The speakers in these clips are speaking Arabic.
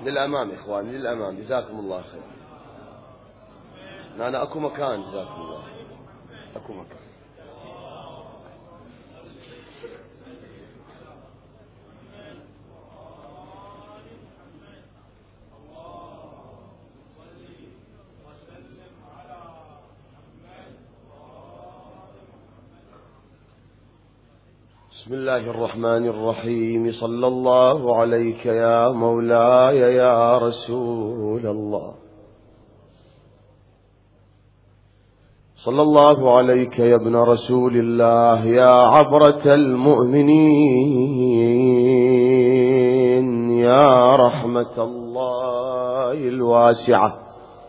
للأمام إخواني، للأمام، جزاكم الله خير. أنا أكو مكان، جزاكم الله، أكو مكان. بسم الله الرحمن الرحيم. صلى الله عليك يا مولاي يا رسول الله، صلى الله عليك يا ابن رسول الله، يا عبرة المؤمنين، يا رحمة الله الواسعة،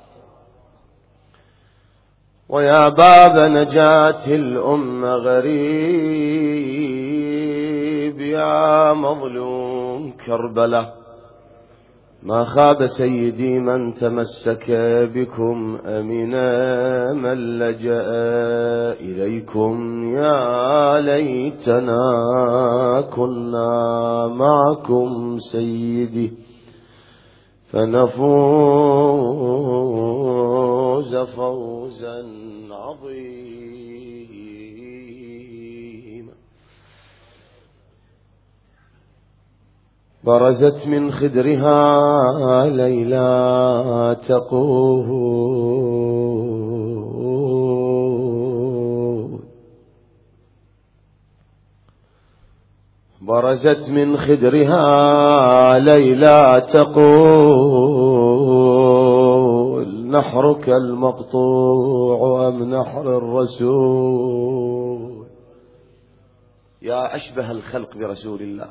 ويا باب نجاة الأمة غريب، يا مظلوم كربلاء. ما خاب سيدي من تمسك بكم، أمنا من لجأ إليكم. يا ليتنا كنا معكم سيدي، فنفوز فوزا عظيما. برزت من خدرها ليلى تقول، برزت من خدرها ليلى تقول، نحرك المقطوع أم نحر الرسول. يا أشبه الخلق برسول الله.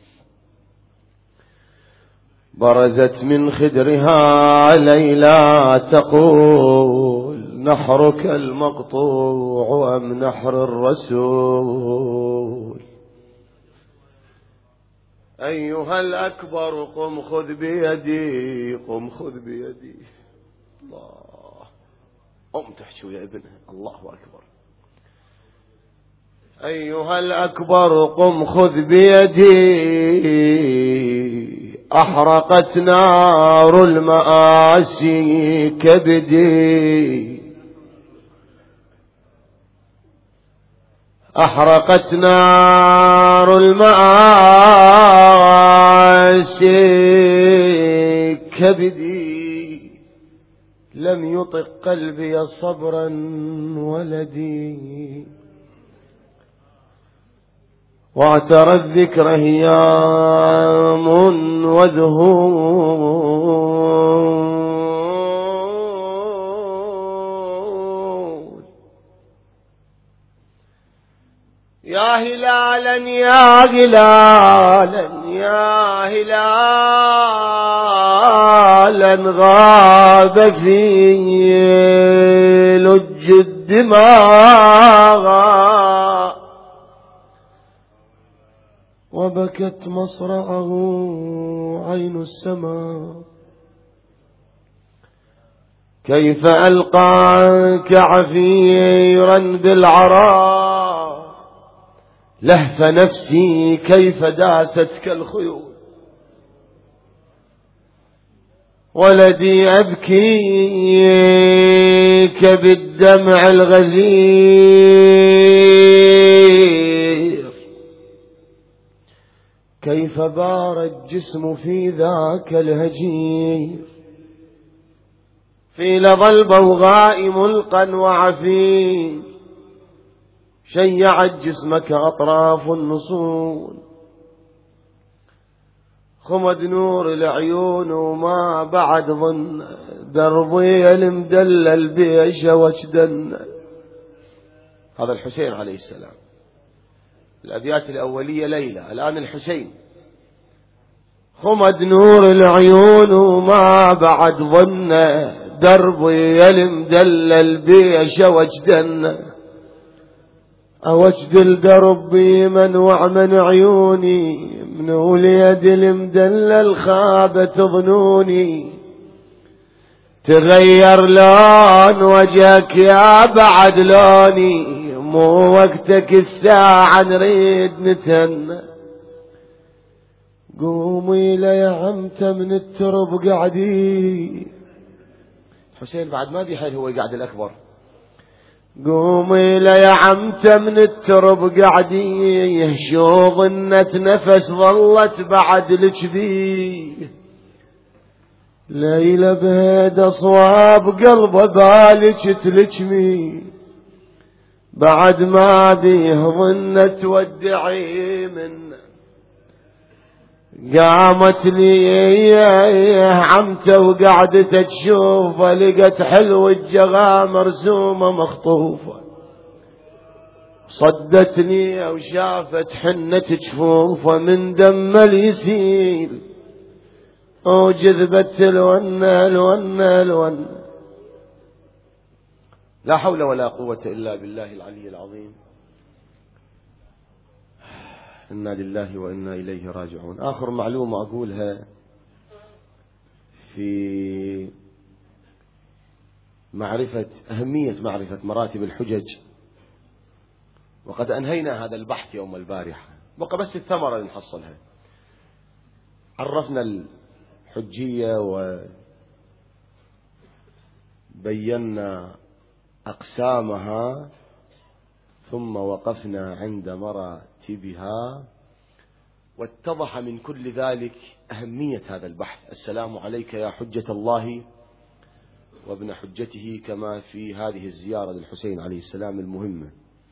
برزت من خدرها ليلى تقول، نحرك المقطوع أم نحر الرسول. أيها الأكبر قم خذ بيدي، قم خذ بيدي. الله، تحشو يا ابنه، الله أكبر. أيها الأكبر قم خذ بيدي، أحرقت نار المآسي كبدي، أحرقت نار المآسي كبدي، لم يطق قلبي صبرا ولدي، واعترى الذكر هيام وذهول. يا هلالا يا هلالا يا هلالا، غاب في لج الدماغ، وبكت مصرعه عين السماء. كيف ألقاك عفيرا بالعراء، لهف نفسي كيف داستك الخيول. ولدي أبكيك بالدمع الغزير، كيف بار الجسم في ذاك الهجير. في لظى البوغاء ملقا وعفير، شيعت جسمك أطراف النصول. خمد نور العيون وما بعد ظن، دربي المدلل بيش وجدن. هذا الحسين عليه السلام. الأبيات الأولية ليلى، الآن الحسين. خمد نور العيون وما بعد ظن، دربي المدلل بيش وجدن. أوجد الدرب من وعمن عيوني، من وليد المدلل خابت ظنوني. تغير لون وجهك يا بعد لوني، مو وقتك الساعة نريد نتهنى. قومي يا عمته من الترب قعدي. حسين بعد ما بيحيل، هو يقعد الأكبر. قومي يا عمته من الترب قعدي، شو ظنت نفس ظلت بعد لجبي. ليلة بهد أصواب قلبه بالك تلجمي، بعد ما بيه ظنت تودعي من. قامت لي عمته وقعدت تشوفه، لقت حلو الجغا مرسومة مخطوفة. صدتني وشافت حنة جفوفه من دم اليسيل، وجذبت الون. لا حول ولا قوة إلا بالله العلي العظيم. إنا لله وإنا إليه راجعون. آخر معلومة أقولها في أهمية معرفة مراتب الحجج، وقد أنهينا هذا البحث يوم البارحة، بقى بس الثمرة اللي نحصلها. عرفنا الحجية وبينا أقسامها، ثم وقفنا عند مراتبها، واتضح من كل ذلك أهمية هذا البحث. السلام عليك يا حجة الله وابن حجته، كما في هذه الزيارة للحسين عليه السلام المهمة.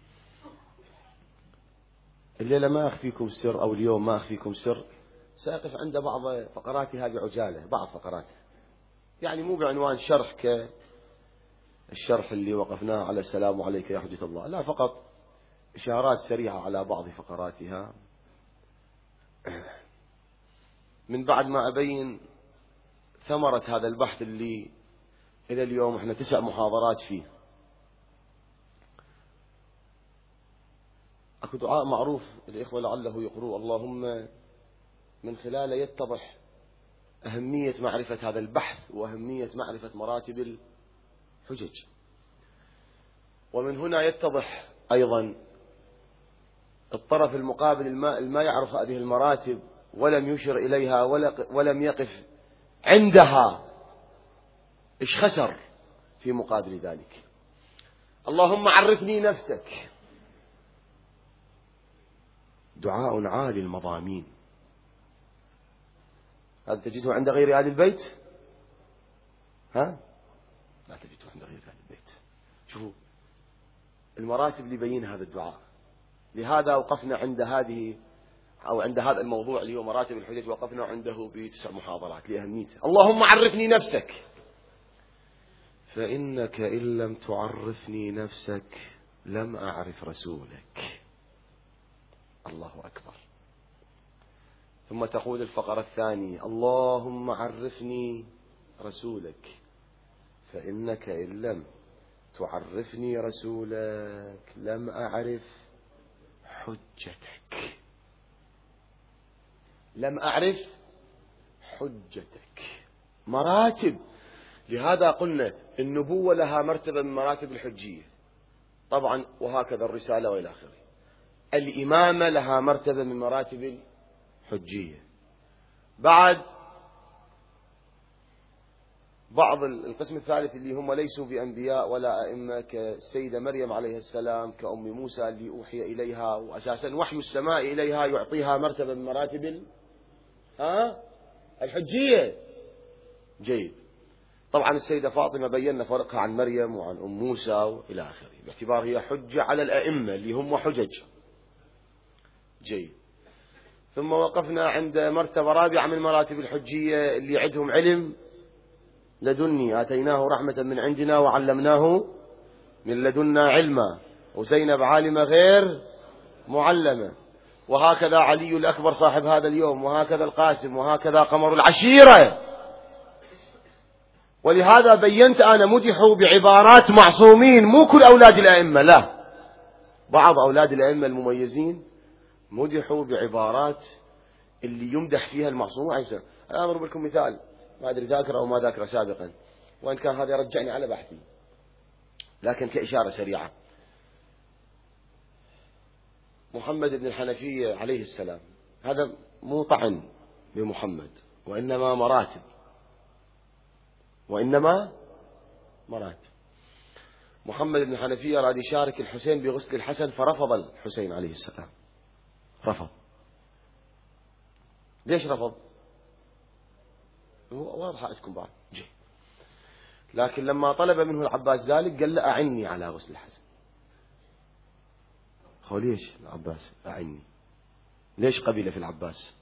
الليلة ما أخفيكم سر، أو اليوم ما أخفيكم سر، سأقف عند بعض فقراتها بعجالة، بعض فقراتها، يعني مو بعنوان شرح كالشرح اللي وقفناه على السلام عليك يا حجة الله، لا، فقط إشارات سريعة على بعض فقراتها، من بعد ما أبين ثمرة هذا البحث اللي إلى اليوم احنا 9 محاضرات فيه. أكو دعاء معروف الإخوة لعله يقرؤوا، اللهم من خلاله يتضح أهمية معرفة هذا البحث وأهمية معرفة مراتب الحجج، ومن هنا يتضح أيضا الطرف المقابل ما يعرف هذه المراتب ولم يشر إليها ولم يقف عندها، إيش خسر في مقابل ذلك. اللهم عرفني نفسك، دعاء عالي المضامين، هل تجده عند غير آل البيت؟ لا تجده عند غير آل البيت. شوفوا المراتب اللي يبين هذا الدعاء. لهذا وقفنا عند هذا الموضوع اللي هو مراتب الحجج، وقفنا عنده ب9 محاضرات لأهميته. اللهم عرفني نفسك، فإنك إن لم تعرفني نفسك لم أعرف رسولك. الله أكبر. ثم تقول الفقرة الثانية: اللهم عرفني رسولك، فإنك إن لم تعرفني رسولك لم أعرف حجتك. لم أعرف حجتك. مراتب. لهذا قلنا النبوة لها مرتبة من مراتب الحجية طبعا، وهكذا الرسالة وإلى آخره. الإمامة لها مرتبة من مراتب الحجية. بعد بعض القسم الثالث اللي هم ليسوا بأنبياء ولا أئمة، كالسيدة مريم عليه السلام، كأم موسى اللي أوحي إليها، وأساسا وحي السماء إليها يعطيها مرتبة من مراتب الحجية. جيد. طبعا السيدة فاطمة بينا فرقها عن مريم وعن أم موسى وإلى آخره، باعتبار هي حجة على الأئمة اللي هم حجج. جيد. ثم وقفنا عند مرتبة رابعة من مراتب الحجية اللي عندهم علم لدني، آتيناه رحمة من عندنا وعلمناه من لدنا علما، وزينب عالمة غير معلمة، وهكذا علي الأكبر صاحب هذا اليوم، وهكذا القاسم، وهكذا قمر العشيرة. ولهذا بينت أنا مدحوا بعبارات معصومين، مو كل أولاد الأئمة، لا، بعض أولاد الأئمة المميزين مدحوا بعبارات اللي يمدح فيها المعصوم عليه السلام. أنا أضرب لكم مثال، ما أدري ذاكر أو ما ذاكر سابقا، وإن كان هذا يرجعني على بحثي، لكن كإشارة سريعة. محمد بن الحنفية عليه السلام، هذا مو طعن، بمحمد، وإنما مراتب، وإنما مراتب. محمد بن حنفية أراد يشارك الحسين بغسل الحسن فرفض الحسين عليه السلام، رفض. ليش رفض؟ هو واضح عندكم بعد جي. لكن لما طلب منه العباس ذلك قال له أعني على غسل الحسن. هو ليش العباس أعني؟ ليش قبل في العباس؟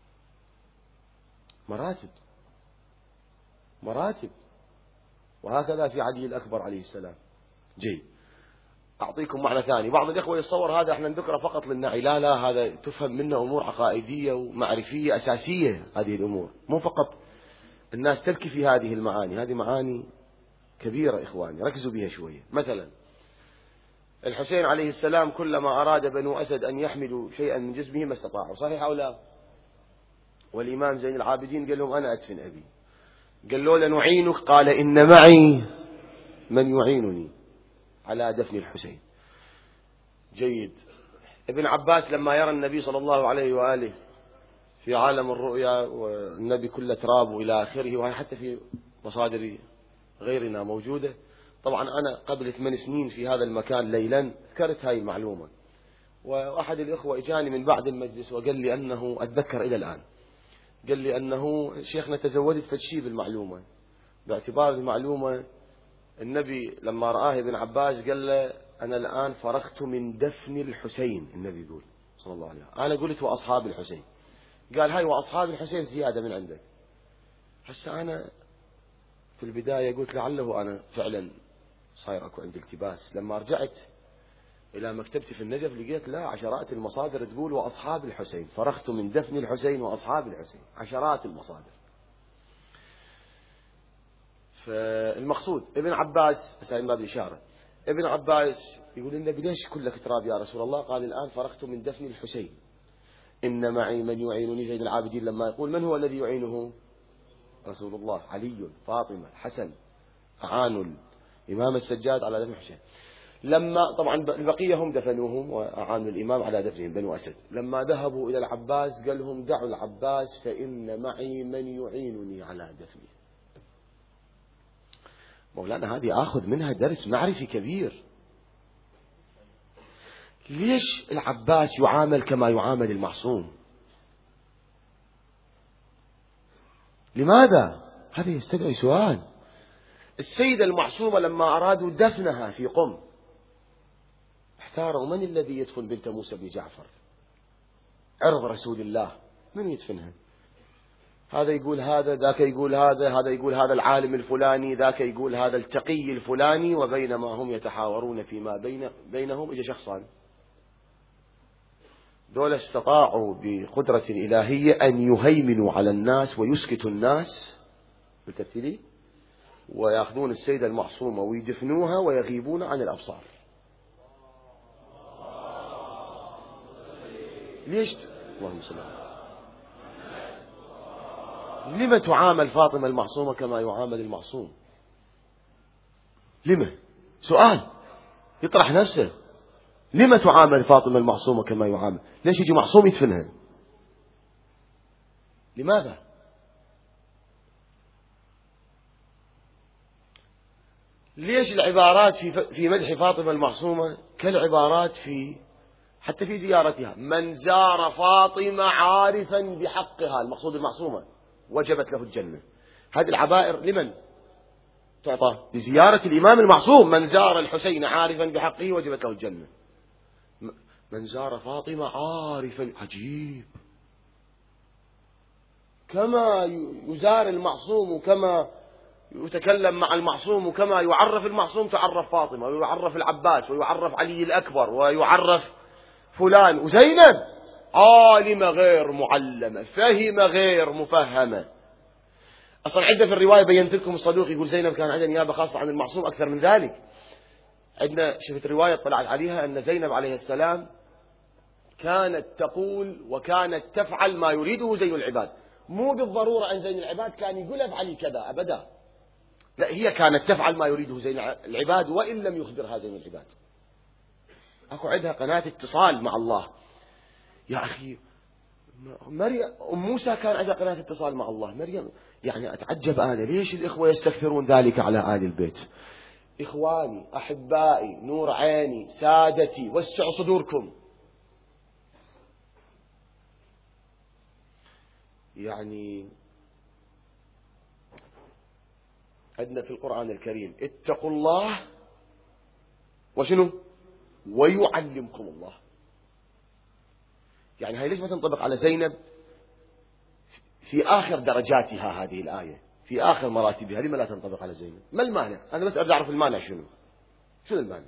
مراتب، مراتب. وهكذا في علي الأكبر عليه السلام. جيد. أعطيكم معنى ثاني. بعض الإخوة يتصور هذا احنا نذكره فقط للنعي. لا لا، هذا تفهم منه أمور عقائدية ومعرفية أساسية. هذه الأمور مو فقط الناس تلكي في هذه المعاني، هذه معاني كبيرة إخواني، ركزوا بها شوية. مثلا الحسين عليه السلام كلما أراد بنو أسد أن يحملوا شيئا من جسمه ما استطاعوا، صحيح أو لا؟ والإمام زين العابدين قال لهم أنا أدفن أبي. قال له لنعينك، قال إن معي من يعينني على دفن الحسين. جيد. ابن عباس لما يرى النبي صلى الله عليه وآله في عالم الرؤيا والنبي كله تراب وإلى آخره، وهي حتى في مصادر غيرنا موجودة. طبعا أنا قبل 8 سنين في هذا المكان ليلا ذكرت هاي المعلومة، وأحد الإخوة إجاني من بعد المجلس وقال لي أنه أتذكر إلى الآن، قال لي أنه شيخنا تزودت فشي بالمعلومة، باعتبار المعلومة النبي لما رآه ابن عباس قال له أنا الآن فرغت من دفن الحسين. النبي يقول صلى الله عليه وسلم، أنا قلت وأصحاب الحسين، قال هاي وأصحاب الحسين زيادة من عندك. هسه أنا في البداية قلت لعله أنا فعلا صاير أكو عندي التباس. لما رجعت إلى مكتبتي في النجف لقيت لا، عشرات المصادر تقول وأصحاب الحسين، فرغت من دفن الحسين وأصحاب الحسين، عشرات المصادر. فالمقصود ابن عباس سايم باب الإشارة، ابن عباس يقول النبي ليش كلك تراب يا رسول الله؟ قال الآن فرغت من دفن الحسين، إن معي من يعينني. زين العابدين لما يقول من هو الذي يعينه؟ رسول الله، علي، فاطمة، الحسن، أعانوا الإمام السجاد على دفن الحسين. لما طبعا البقية هم دفنوهم وأعانوا الإمام على دفنهم بنو أسد. لما ذهبوا إلى العباس قال لهم دعوا العباس فإن معي من يعينني على دفنه. مولانا هذه آخذ منها درس معرفي كبير. ليش العباس يعامل كما يعامل المعصوم؟ لماذا؟ هذا يستدعي سؤال. السيدة المعصومة لما أرادوا دفنها في قم احتاروا من الذي يدفن بنت موسى بن جعفر عرض رسول الله، من يدفنها؟ هذا يقول هذا، ذاك يقول هذا، هذا يقول هذا العالم الفلاني، ذاك يقول هذا التقي الفلاني. وبينما هم يتحاورون فيما بينهم إجا شخصان، دول استطاعوا بقدرة إلهية أن يهيمنوا على الناس ويسكتوا الناس بالترتيب، ويأخذون السيدة المعصومة ويدفنوها ويغيبون عن الأبصار. ليش؟ اللهم صل على. لما تعامل فاطمة المعصومة كما يعامل المعصوم؟ لما؟ سؤال يطرح نفسه. لما تعامل فاطمة المعصومة كما يعامل؟ ليش يجي معصوم يدفنها؟ لماذا؟ ليش العبارات في مدح فاطمة المعصومة كالعبارات حتى في زيارتها؟ من زار فاطمة عارفا بحقها، المقصود المعصومة، وجبت له الجنة. هذه العبائر لمن تعطى؟ لزيارة الإمام المعصوم. من زار الحسين عارفا بحقه وجبت له الجنة. من زار فاطمة عارفا، عجيب، كما يزار المعصوم وكما يتكلم مع المعصوم وكما يعرف المعصوم تعرف فاطمة ويعرف العباس ويعرف علي الأكبر ويعرف فلان. وزينب عالمة غير معلمة، فهمة غير مفهمة. أصلا عندنا في الرواية بينت لكم الصدوق يقول زينب كان عندها نيابة خاصة عن المعصوم أكثر من ذلك. عندنا شفت الرواية طلعت عليها أن زينب عليه السلام كانت تقول وكانت تفعل ما يريده زين العباد. مو بالضرورة أن زين العباد كان يقول افعلي كذا أبدا، لا، هي كانت تفعل ما يريده زين العباد وإن لم يخبرها زين العباد. أكو عندها قناة اتصال مع الله. يا أخي مريم أم موسى كان عندها قناة اتصال مع الله. مريم يعني أتعجب أنا ليش الإخوة يستكثرون ذلك على آل البيت. إخواني أحبائي نور عيني سادتي وسعوا صدوركم. يعني عندنا في القرآن الكريم اتقوا الله وشنو ويعلمكم الله. يعني هاي ليش ما تنطبق على زينب في آخر درجاتها هذه الآية في آخر مراتبها؟ لما لا تنطبق على زينب؟ ما المانع؟ أنا بس أريد أعرف المانع شنو المانع.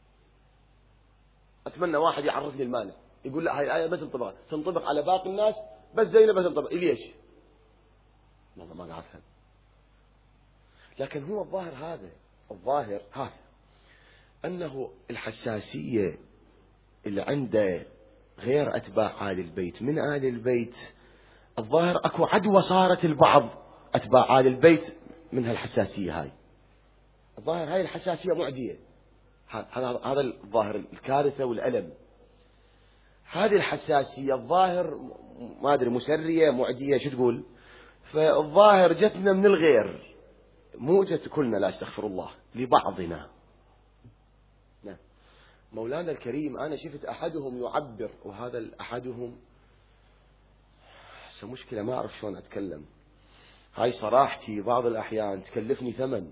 أتمنى واحد يعرفني المانع، يقول لا هاي الآية ما تنطبق على باقي الناس بس زينب ما تنطبق. ليش؟ والله ما قاعد أفهم. لكن هو الظاهر هذا أنه الحساسية اللي عنده غير أتباع آل البيت من آل البيت، الظاهر أكو عدوى صارت البعض أتباع آل البيت من هالحساسية هاي. الظاهر هاي الحساسية معدية. هذا الظاهر الكارثة والألم. هذه الحساسية الظاهر ما أدري مسرية معدية شو تقول. فالظاهر جتنا من الغير، مو جت كلنا لا استغفر الله، لبعضنا. نعم. مولانا الكريم أنا شفت أحدهم يعبر، وهذا الأحدهم مشكلة ما أعرف شلون أتكلم. هاي صراحتي بعض الأحيان تكلفني ثمن.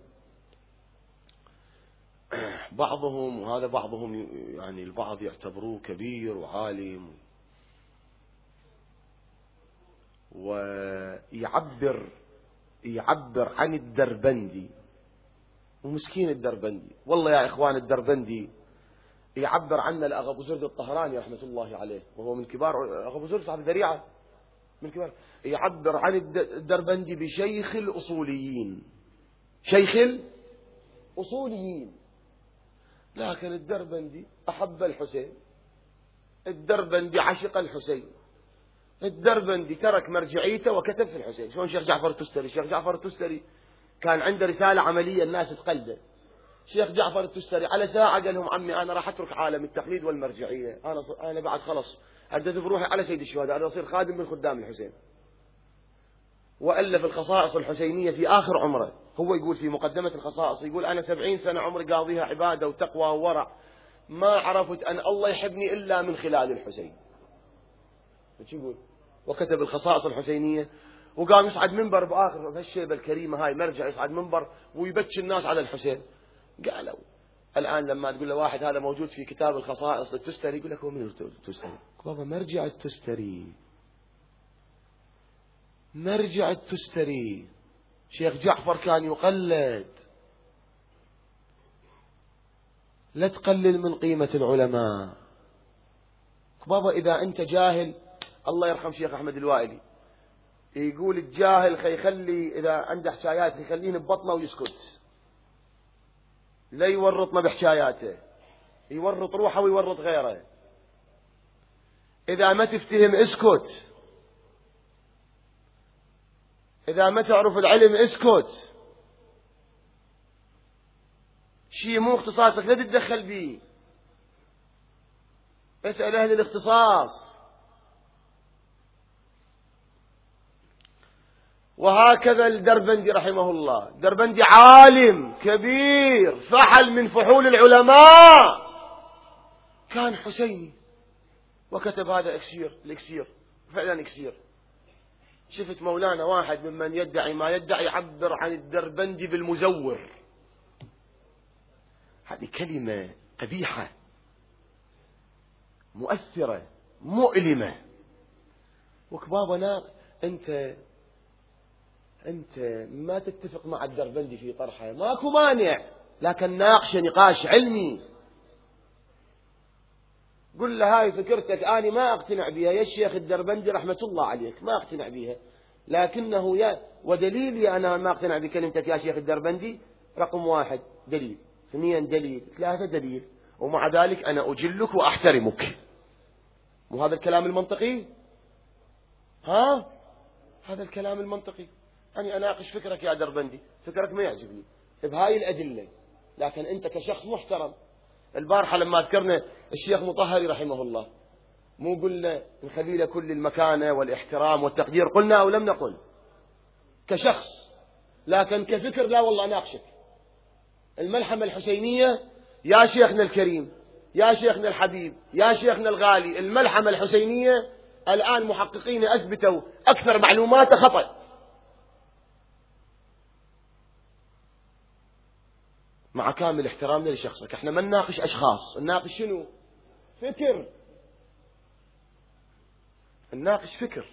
بعضهم وهذا بعضهم يعني البعض يعتبروه كبير وعالم ويعبر عن الدربندي، ومسكين الدربندي والله يا إخوان. الدربندي يعبر عنه الأغا زرد الطهراني رحمة الله عليه، وهو من كبار أغا زرد صاحب ذريعة من كبار. يعبر عن الدربندي بشيخ الأصوليين، شيخ الأصوليين. لكن الدربندي أحب الحسين، الدربندي عشق الحسين، الدربندي ترك مرجعيته وكتب في الحسين. شلون شيخ جعفر التستري؟ شيخ جعفر التستري كان عنده رسالة عملية الناس تقلده. شيخ جعفر التستري على ساعة قال لهم عمي أنا راح أترك عالم التقليد والمرجعية، أنا بعد خلص أدت بروحي على سيد الشهداء، أنا أصير خادم من خدام الحسين. وألف الخصائص الحسينية في آخر عمره. هو يقول في مقدمة الخصائص، يقول أنا 70 سنة عمري قاضيها عبادة وتقوى وورع، ما عرفت أن الله يحبني إلا من خلال الحسين. شو يقول؟ وكتب الخصائص الحسينية، وقام يصعد منبر بآخر بهالشيبة الكريمة هاي، مرجع يصعد منبر ويبكي الناس على الحسين. قالوا الآن لما تقول له واحد هذا موجود في كتاب الخصائص للتستري، يقول لك هو من التستري؟ بابا مرجع التستري، مرجع التستري. شيخ جعفر كان يقلد. لا تقلل من قيمة العلماء بابا. إذا أنت جاهل، الله يرحم شيخ أحمد الوائلي يقول الجاهل خيخلي إذا عنده حكايات يخليه ببطنه ويسكت، لا يورطنا بحكاياته، يورط روحه ويورط غيره. إذا ما تفتهم اسكت، إذا ما تعرف العلم اسكت. شيء مو اختصاصك لا تتدخل به، اسأل أهل الاختصاص. وهكذا الدربندي رحمه الله، الدربندي عالم كبير، فحل من فحول العلماء، كان حسيني وكتب هذا الاكسير فعلا اكسير. شفت مولانا واحد ممن يدعي ما يدعي يعبر عن الدربندي بالمزور. هذه كلمة قبيحة مؤثرة مؤلمة. وكبابنا أنت ما تتفق مع الدربندي في طرحه ماكو مانع، لكن ناقش نقاش علمي. قل له هاي فكرتك أنا ما أقتنع بها يا الشيخ الدربندي رحمة الله عليك، ما أقتنع بها، لكنه ودليلي أنا ما أقتنع بكلمتك يا شيخ الدربندي رقم 1 دليل، 2 دليل، 3 دليل، ومع ذلك أنا أجلك وأحترمك. وهذا الكلام المنطقي، هذا الكلام المنطقي. أنا أناقش فكرك يا دربندي، فكرك ما يعجبني بهاي الأدلة، لكن أنت كشخص محترم. البارحة لما ذكرنا الشيخ مطهري رحمه الله، مو قلنا نخلي له كل المكانة والاحترام والتقدير، قلنا أو لم نقل كشخص، لكن كفكر لا والله أناقشك. الملحمة الحسينية يا شيخنا الكريم، يا شيخنا الحبيب، يا شيخنا الغالي، الملحمة الحسينية الآن محققين أثبتوا أكثر معلومات خطأ. مع كامل احترامنا لشخصك، احنا ما نناقش أشخاص، نناقش شنو؟ فكر، نناقش فكر.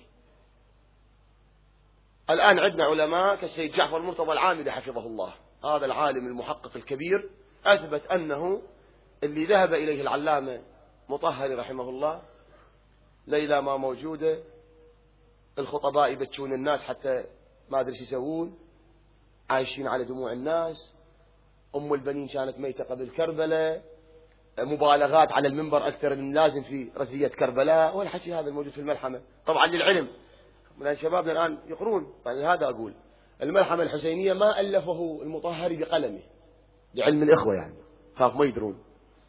الآن عندنا علماء كالسيد جعفر المرتضى العامدي حفظه الله، هذا العالم المحقق الكبير أثبت أنه اللي ذهب إليه العلامة مطهري رحمه الله، ليلى ما موجودة، الخطباء يبتشون الناس حتى ما أدري شو يسوون، عايشين على دموع الناس، أم البنين كانت ميتة قبل كربلاء، مبالغات على المنبر أكثر من لازم في رزية كربلاء، والحكي هذا الموجود في الملحمة. طبعا للعلم من شبابنا الآن يقرون، يعني هذا أقول الملحمة الحسينية ما ألفه المطهري بقلمه، لعلم الإخوة يعني خاف ما يدرون،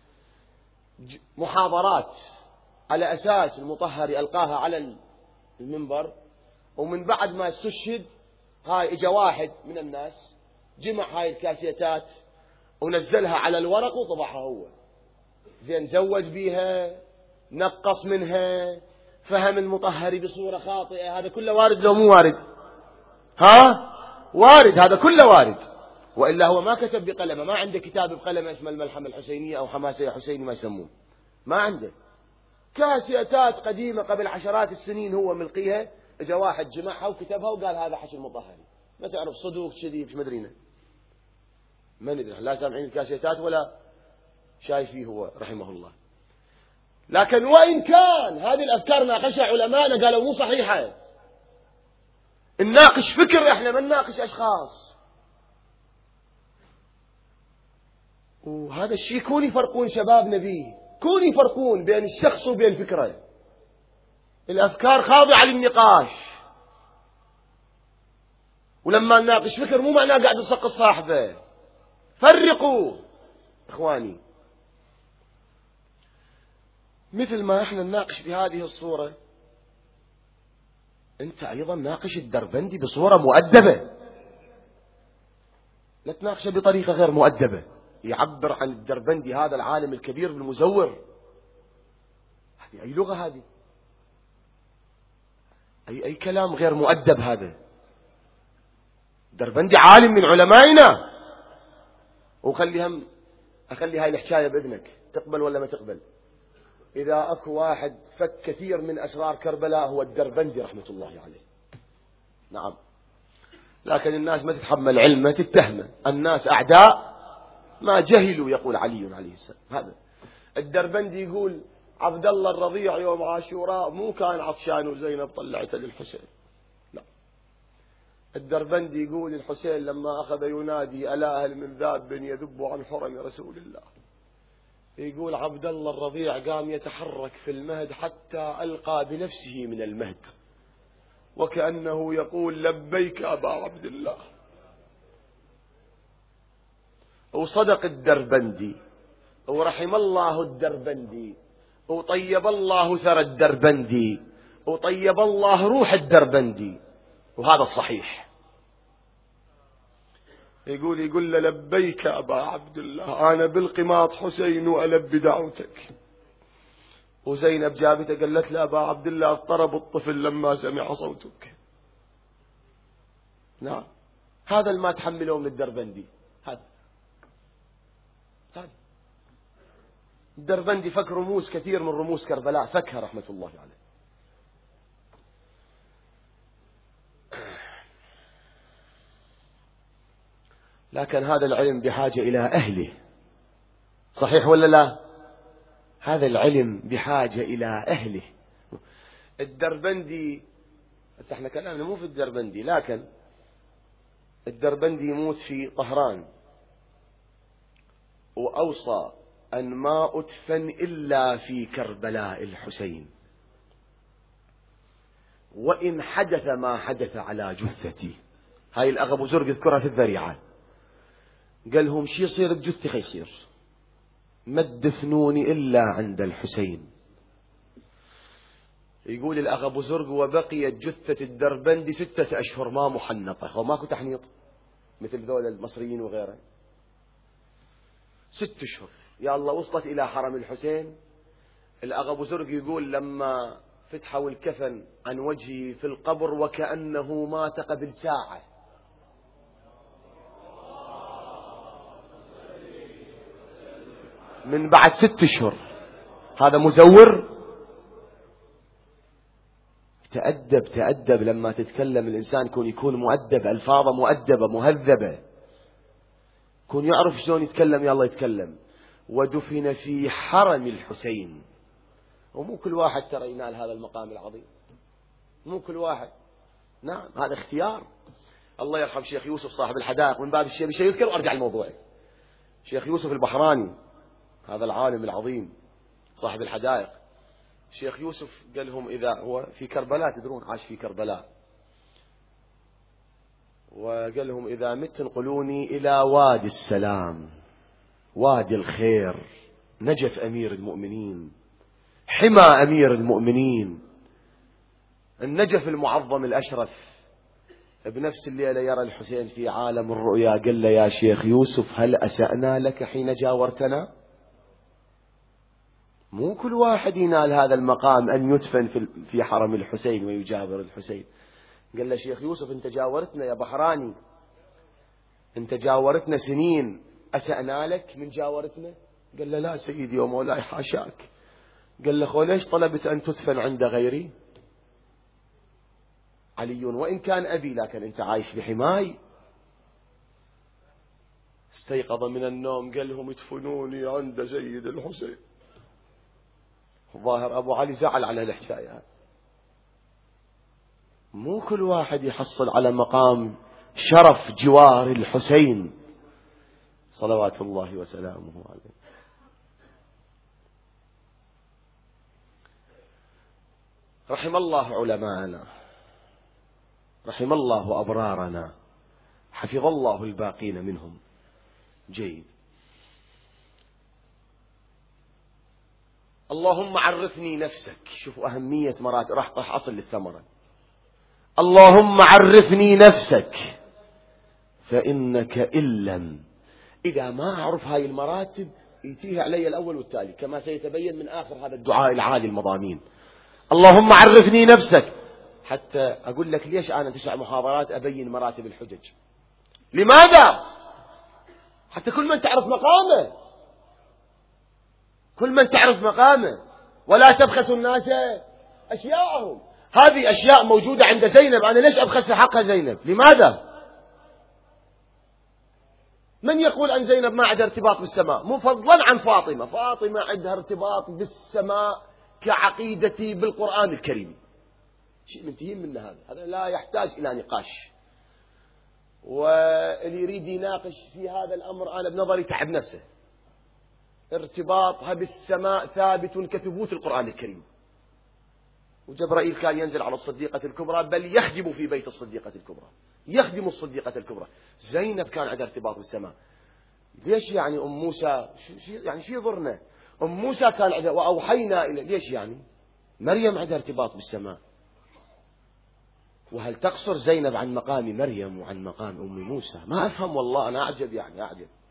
محاضرات على أساس المطهري ألقاها على المنبر، ومن بعد ما استشهد هاي إجا واحد من الناس جمع هاي الكاسيتات ونزلها على الورق وطبعها هو، زين زوج بيها، نقص منها، فهم المطهري بصورة خاطئة. هذا كله وارد لو مو وارد؟ ها وارد، هذا كله وارد. وإلا هو ما كتب بقلمه، ما عنده كتاب بقلمه اسمه الملحمة الحسينية أو حماسية حسيني ما يسموه، ما عنده. كاسيتات قديمة قبل عشرات السنين هو ملقيها، اجا واحد جمعها وكتبها وقال هذا حشي المطهري. ما تعرف صدوق كذي مش مدرينا، ما ندري، لا سامعين الكاسيتات ولا شايفيه هو رحمه الله. لكن وإن كان هذه الأفكار ناقشها علماءنا قالوا مو صحيحة، نناقش فكر، احنا ما نناقش أشخاص. وهذا الشيء يكون يفرقون شبابنا به، يكون يفرقون بين الشخص وبين الفكرة. الأفكار خاضعة للنقاش، ولما نناقش فكر مو معناه قاعد نسقط صاحبه. فرقوا إخواني. مثل ما احنا نناقش بهذه الصورة، انت ايضا ناقش الدربندي بصورة مؤدبة، لا تناقشه بطريقة غير مؤدبة. يعبر عن الدربندي هذا العالم الكبير بالمزور، هذه اي لغة، هذه اي كلام غير مؤدب. هذا الدربندي عالم من علمائنا. اخلي هاي الحكاية بإذنك، تقبل ولا ما تقبل؟ إذا أكو واحد فك كثير من أسرار كربلاء هو الدربندي رحمة الله عليه. نعم، لكن الناس ما تتحمل علمه، تتهمه. الناس أعداء ما جهلوا، يقول علي عليه السلام. هذا الدربندي يقول عبد الله الرضيع يوم عاشوراء مو كان عطشان وزينب طلعته للحسين، لا. الدربندي يقول الحسين لما أخذ ينادي ألا هل من ذاب يذب عن حرم رسول الله، يقول عبد الله الرضيع قام يتحرك في المهد حتى ألقى بنفسه من المهد، وكأنه يقول لبيك أبا عبد الله. وصدق الدربندي، ورحم الله الدربندي، وطيب الله ثرى الدربندي، وطيب الله روح الدربندي، وهذا الصحيح. يقول له لبيك أبا عبد الله، أنا بالقماط حسين وألب دعوتك. وزينب جابته قالت له أبا عبد الله اضطرب الطفل لما سمع صوتك. نعم، هذا اللي ما تحمله من الدربندي. هذا الدربندي فك رموز كثير من رموز كربلاء، فكها رحمة الله عليه. لكن هذا العلم بحاجة إلى أهله، صحيح ولا لا؟ هذا العلم بحاجة إلى أهله. الدربندي، احنا كلامنا مو في الدربندي، لكن الدربندي يموت في طهران، وأوصى أن ما أدفن إلا في كربلاء الحسين، وإن حدث ما حدث على جثتي. هاي الأغ أبو زرق يذكرها في الذريعة، قال لهم شي يصير بجثتي خيصير، ما تدفنوني إلا عند الحسين. يقول الأخ أبو زرق وبقيت جثة الدربندي 6 أشهر ما محنطة وماكو تحنيط مثل ذول المصريين وغيره. 6 أشهر يا الله. وصلت إلى حرم الحسين. الأخ أبو زرق يقول لما فتحوا الكفن عن وجهه في القبر وكأنه مات قبل ساعة. من بعد 6 أشهر. هذا مزور. تأدب لما تتكلم الإنسان يكون مؤدب، ألفاظه مؤدبة مهذبة، يكون يعرف شلون يتكلم. يلا يتكلم. ودفن في حرم الحسين. ومو كل واحد ترى ينال هذا المقام العظيم، مو كل واحد. نعم هذا اختيار. الله يرحم شيخ يوسف صاحب الحدائق، من باب الشيء بشيء يذكر وارجع الموضوع. شيخ يوسف البحراني هذا العالم العظيم صاحب الحدائق، شيخ يوسف قال لهم إذا هو في كربلاء، تدرون عاش في كربلاء، وقال لهم إذا مت انقلوني إلى وادي السلام، وادي الخير، نجف أمير المؤمنين، حمى أمير المؤمنين، النجف المعظم الأشرف. بنفس الليلة يرى الحسين في عالم الرؤيا. قال له يا شيخ يوسف هل أسأنا لك حين جاورتنا؟ مو كل واحد ينال هذا المقام أن يدفن في حرم الحسين ويجاور الحسين. قال له شيخ يوسف أنت جاورتنا يا بحراني، أنت جاورتنا سنين، أسأنا لك من جاورتنا؟ قال له لا سيدي ومولاي حاشاك. قال له ليش طلبت أن تدفن عند غيري؟ علي وإن كان أبي لكن أنت عايش بحماي. استيقظ من النوم قال لهم ادفنوني عند سيد الحسين. ظاهر أبو علي زعل على الحكاية. مو كل واحد يحصل على مقام شرف جوار الحسين صلوات الله وسلامه عليه. رحم الله علماءنا، رحم الله أبرارنا، حفظ الله الباقين منهم. جيد. اللهم عرفني نفسك. شوفوا أهمية مراتب، راح أصل للثمرة. اللهم عرفني نفسك فإنك إن لم، إذا ما أعرف هاي المراتب يتيه علي الأول والتالي كما سيتبين من آخر هذا الدعاء العالي المضامين. اللهم عرفني نفسك. حتى أقول لك ليش أنا 9 محاضرات أبين مراتب الحجج. لماذا؟ حتى كل من تعرف مقامه، كل من تعرف مقامه، ولا تبخسوا الناس أشياءهم. هذه أشياء موجودة عند زينب، أنا ليش أبخس حقها زينب؟ لماذا؟ من يقول عن زينب ما عندها ارتباط بالسماء؟ مو فضلا عن فاطمة. فاطمة عندها ارتباط بالسماء كعقيدتي بالقرآن الكريم. شيء منتهين من هذا لا يحتاج إلى نقاش. واللي يريد يناقش في هذا الأمر أنا بنظري تعب نفسه. ارتباطها بالسماء ثابت كثبوت القرآن الكريم. وجبرائيل كان ينزل على الصديقة الكبرى، بل يخدم في بيت الصديقة الكبرى، يخدم الصديقة الكبرى. زينب كان عندها ارتباط بالسماء. ليش يعني أم موسى يعني شو يضرنا؟ أم موسى كان عندها وأوحينا إلى، ليش يعني؟ مريم عندها ارتباط بالسماء. وهل تقصر زينب عن مقام مريم وعن مقام أم موسى؟ ما أفهم والله، أنا أعجب يعني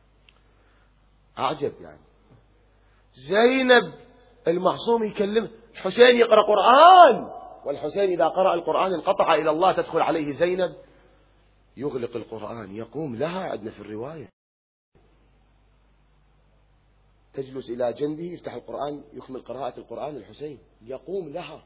أعجب يعني. زينب المعصوم يكلم الحسين يقرأ قرآن، والحسين إذا قرأ القرآن انقطع إلى الله. تدخل عليه زينب يغلق القرآن يقوم لها، عندنا في الرواية تجلس إلى جنبه يفتح القرآن يكمل قراءة القرآن الحسين، يقوم لها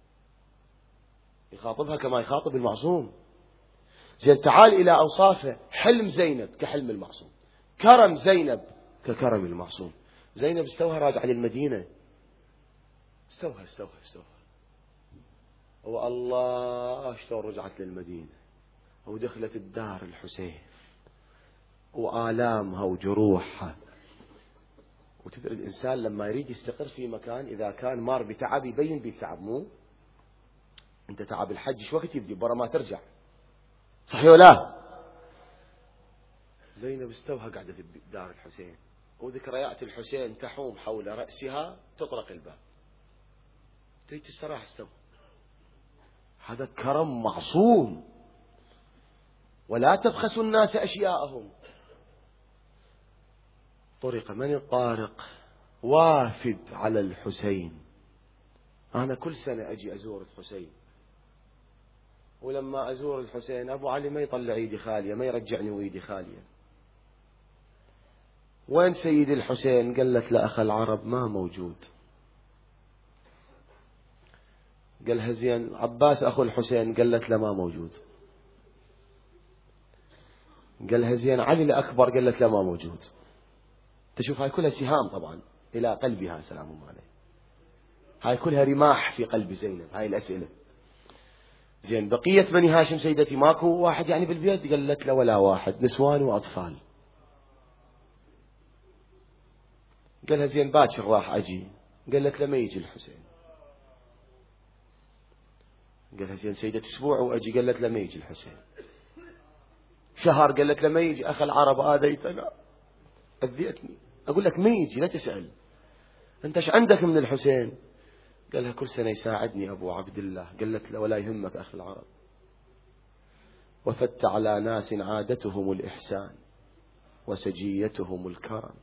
يخاطبها كما يخاطب المعصوم. زين تعال إلى أوصافه. حلم زينب كحلم المعصوم، كرم زينب ككرم المعصوم. زينب استوها راجعة للمدينة، استوها والله شلون رجعت للمدينة ودخلت الدار الحسين وآلامها وجروحها. وتدري الإنسان لما يريد يستقر في مكان إذا كان مار بتعب يبين بالتعب. مو أنت تعب الحج شو وقت يبدي برا ما ترجع، صحيح ولا؟ زينب استوها قاعدة في دار الحسين وذكريات الحسين تحوم حول رأسها، تطرق الباب تريد تستراح، استوى هذا كرم معصوم. ولا تبخسوا الناس أشياءهم. طرق من الطارق وافد على الحسين. أنا كل سنة أجي أزور الحسين، ولما أزور الحسين أبو علي ما يطلع ايدي خالية، ما يرجعني ويدي خالية. وين سيد الحسين؟ قالت لا أخ العرب ما موجود. قالها زين عباس أخو الحسين؟ قالت لا ما موجود. قالها زين علي الأكبر؟ قالت لا ما موجود. تشوف هاي كلها سهام طبعا إلى قلبها سلام الله عليه، هاي كلها رماح في قلب زينب هاي الأسئلة. زين بقية بني هاشم سيدتي ماكو واحد يعني بالبيت؟ قالت لا ولا واحد، نسوان وأطفال. قالها زين باكر راح أجي؟ قالت لما يجي الحسين. قالها زين سيدة أسبوع وأجي؟ قالت لما يجي الحسين. شهر؟ قالت لما يجي. أخ العرب آذيتنا، أذيتني. أقول لك ما يجي لا تسأل، أنت ايش عندك من الحسين؟ قالها كل سنة يساعدني أبو عبد الله. قالت له ولا يهمك أخ العرب، وفدت على ناس عادتهم الإحسان وسجيتهم الكرم.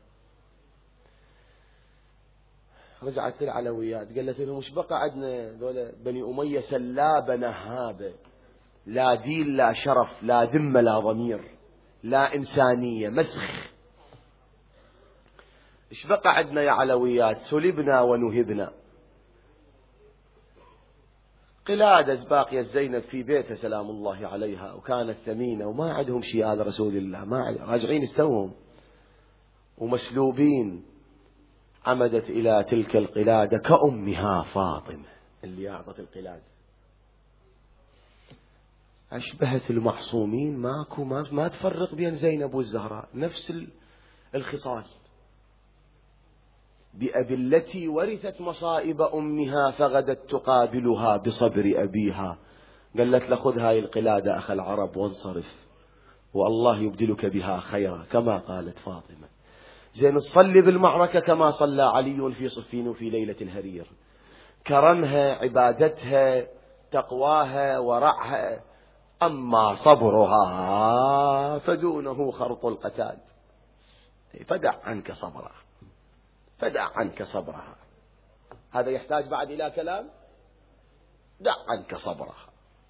رجعت للعلويات قالت لهم مش بقى عندنا دولة بني أمية سلابة نهابة، لا دين لا شرف لا ذمة لا ضمير لا إنسانية، مسخ. ايش بقى عندنا يا علويات؟ سلبنا ونهبنا. قلادة باقية زينب في بيتها سلام الله عليها، وكانت ثمينة، وما عندهم شيء على رسول الله، ما راجعين استوهم ومسلوبين. عمدت إلى تلك القلادة كأمها فاطمة اللي أعطت القلادة. أشبهت المعصومين ماكو، ما تفرق بين زينب والزهراء، نفس الخصال. بأبي التي ورثت مصائب أمها فغدت تقابلها بصبر أبيها. قالت له خذ هاي القلادة أخ العرب وانصرف، والله يبدلك بها خيرا كما قالت فاطمة. زين تصلي بالمعركة كما صلى علي في صفين وفي ليلة الهرير. كرمها، عبادتها، تقواها، ورعها. أما صبرها فدونه خرط القتال. فدع عنك صبرها، فدع عنك صبرها. هذا يحتاج بعد إلى كلام. دع عنك صبرها.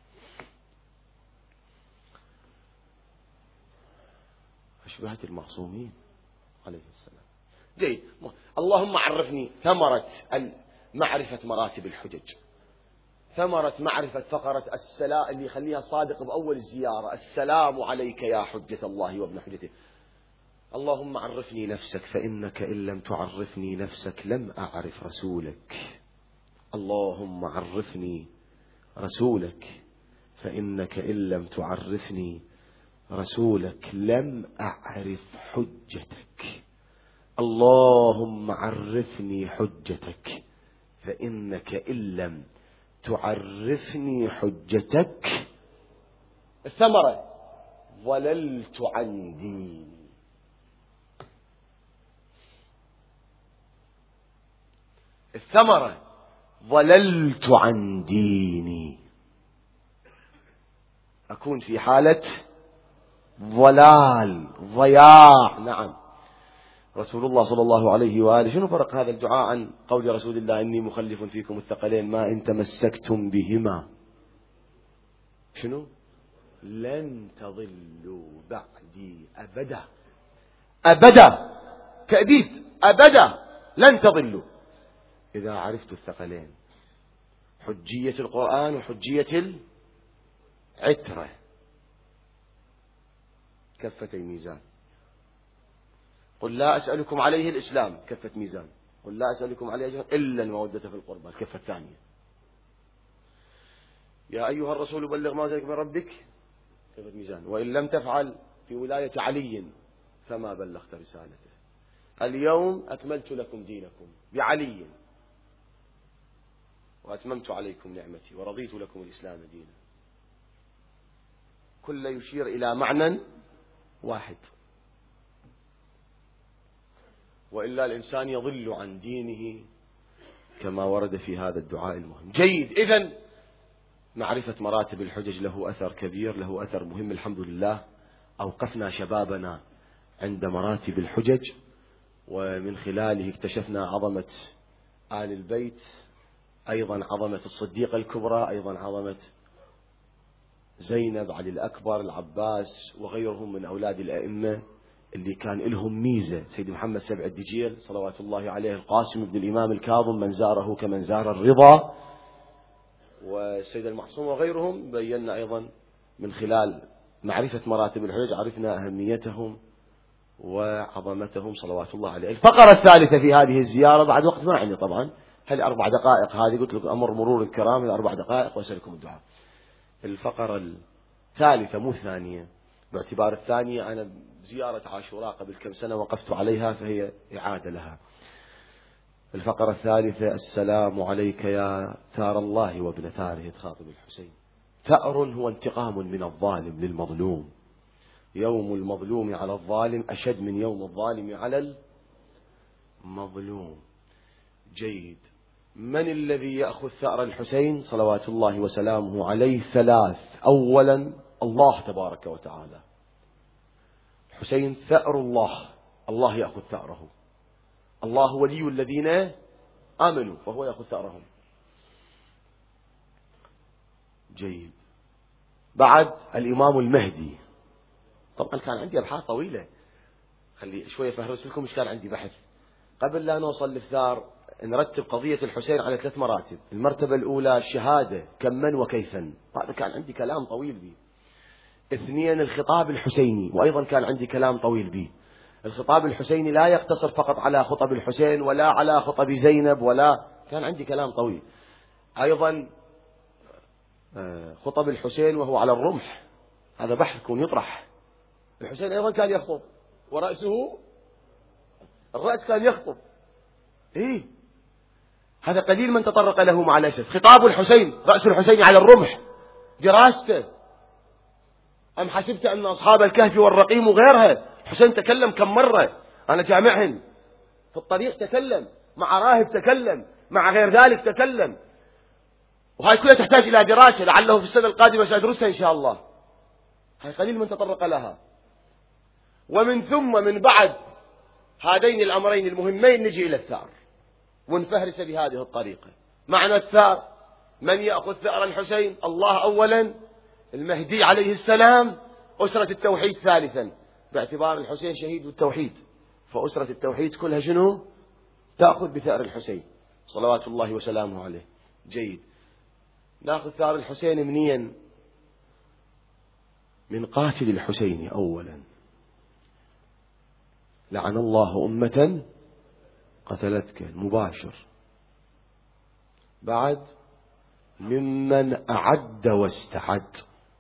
أشبهت المعصومين عليه السلام. جيد. اللهم عرفني ثمرة معرفة مراتب الحجج، ثمرة معرفة فقرة السلام اللي يخليها صادق بأول الزيارة: السلام عليك يا حجة الله وابن حجته. اللهم عرفني نفسك فإنك إن لم تعرفني نفسك لم أعرف رسولك. اللهم عرفني رسولك فإنك إن لم تعرفني رسولك لم أعرف حجتك. اللهم عرفني حجتك فإنك إن لم تعرفني حجتك. الثمرة: ضللت عن ديني. الثمرة: ضللت عن ديني. أكون في حالة ضلال، ضياع. نعم. رسول الله صلى الله عليه وآله، شنو فرق هذا الدعاء عن قول رسول الله: إني مخلف فيكم الثقلين ما إن تمسكتم بهما شنو؟ لن تضلوا بعدي أبدا. أبدا، تأبيد، أبدا لن تضلوا إذا عرفتوا الثقلين: حجية القرآن وحجية العترة. كفتي ميزان. قل لا أسألكم عليه الإسلام، كفة ميزان. قل لا أسألكم عليه أجرا إلا المودة في القربى، الكفة الثانية. يا أيها الرسول بلغ ما أنزل من ربك، كفة ميزان. وإن لم تفعل في ولاية علي فما بلغت رسالته. اليوم أكملت لكم دينكم بعلي وأتممت عليكم نعمتي ورضيت لكم الإسلام دينا. كل يشير إلى معنى واحد، وإلا الإنسان يضل عن دينه كما ورد في هذا الدعاء المهم. جيد. إذن معرفة مراتب الحجج له أثر كبير، له أثر مهم. الحمد لله أوقفنا شبابنا عند مراتب الحجج، ومن خلاله اكتشفنا عظمة آل البيت، أيضا عظمة الصديقة الكبرى، أيضا عظمة زينب، علي الأكبر، العباس، وغيرهم من أولاد الأئمة اللي كان لهم ميزة. سيد محمد سبع الدجيل صلوات الله عليه، القاسم بن الإمام الكاظم من زاره كمن زار الرضا، والسيد المعصوم وغيرهم. بينا أيضا من خلال معرفة مراتب الحجج عرفنا أهميتهم وعظمتهم صلوات الله عليه. الفقرة الثالثة في هذه الزيارة، بعد وقت ما عندي طبعا، هل 4 دقائق هذه، قلت لكم أمر مرور الكرام 4 دقائق وأسألكم الدعاء. الفقرة الثالثة مو الثانية، باعتبار الثانية أنا زيارة عاشوراء قبل كم سنة وقفت عليها، فهي إعادة لها. الفقرة الثالثة: السلام عليك يا ثار الله وابن ثاره، تخاطب الحسين. ثأر هو انتقام من الظالم للمظلوم، يوم المظلوم على الظالم أشد من يوم الظالم على المظلوم. جيد. من الذي يأخذ ثأر الحسين صلوات الله وسلامه عليه؟ 3. أولا الله تبارك وتعالى. الحسين ثأر الله، الله يأخذ ثأره. الله ولي الذين آمنوا فهو يأخذ ثأرهم. جيد. بعد الإمام المهدي. طبعا كان عندي أبحاث طويلة، خلي شوية فهرس لكم إيش كان عندي بحث. قبل لا نوصل للثار نرتب قضية الحسين على 3 مراتب. المرتبة الأولى الشهادة، كمن وكيفا، هذا كان عندي كلام طويل به. 2 الخطاب الحسيني، وأيضا كان عندي كلام طويل به. الخطاب الحسيني لا يقتصر فقط على خطب الحسين ولا على خطب زينب، ولا كان عندي كلام طويل. أيضا خطب الحسين وهو على الرمح، هذا بحث يكون يطرح. الحسين أيضا كان يخطب ورأسه، الرأس كان يخطب. إيه هذا قليل من تطرق له مع الأسف. خطاب الحسين، رأس الحسين على الرمح، دراسته. أم حسبت أن أصحاب الكهف والرقيم وغيرها الحسين تكلم كم مرة، أنا جامعهن في الطريق، تكلم مع راهب، تكلم مع غير ذلك، تكلم. وهاي كلها تحتاج إلى دراسة، لعله في السنة القادمة سأدرسها إن شاء الله. هاي قليل من تطرق لها. ومن ثم من بعد هذين الأمرين المهمين نجي إلى الثأر ونفهرس بهذه الطريقة. معنى الثأر: من يأخذ ثأر الحسين؟ الله أولا، المهدي عليه السلام، أسرة التوحيد ثالثا، باعتبار الحسين شهيد التوحيد، فأسرة التوحيد كلها شنو؟ تأخذ بثأر الحسين صلوات الله وسلامه عليه. جيد. نأخذ ثأر الحسين منين؟ من قاتل الحسين أولا. لعن الله أمة قتلتك، مباشر. بعد ممن أعد واستعد،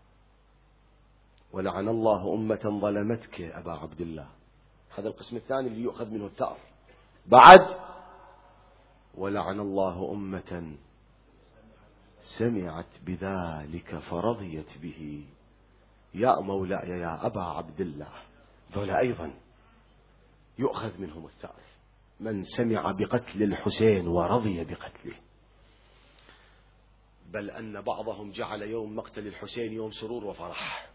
ولعن الله أمة ظلمتك أبا عبد الله، هذا القسم الثاني اللي يؤخذ منه الثأر. بعد ولعن الله أمة سمعت بذلك فرضيت به، يا مولاي يا أبا عبد الله، ذولا أيضا يؤخذ منهم الثأر، من سمع بقتل الحسين ورضي بقتله. بل أن بعضهم جعل يوم مقتل الحسين يوم سرور وفرح.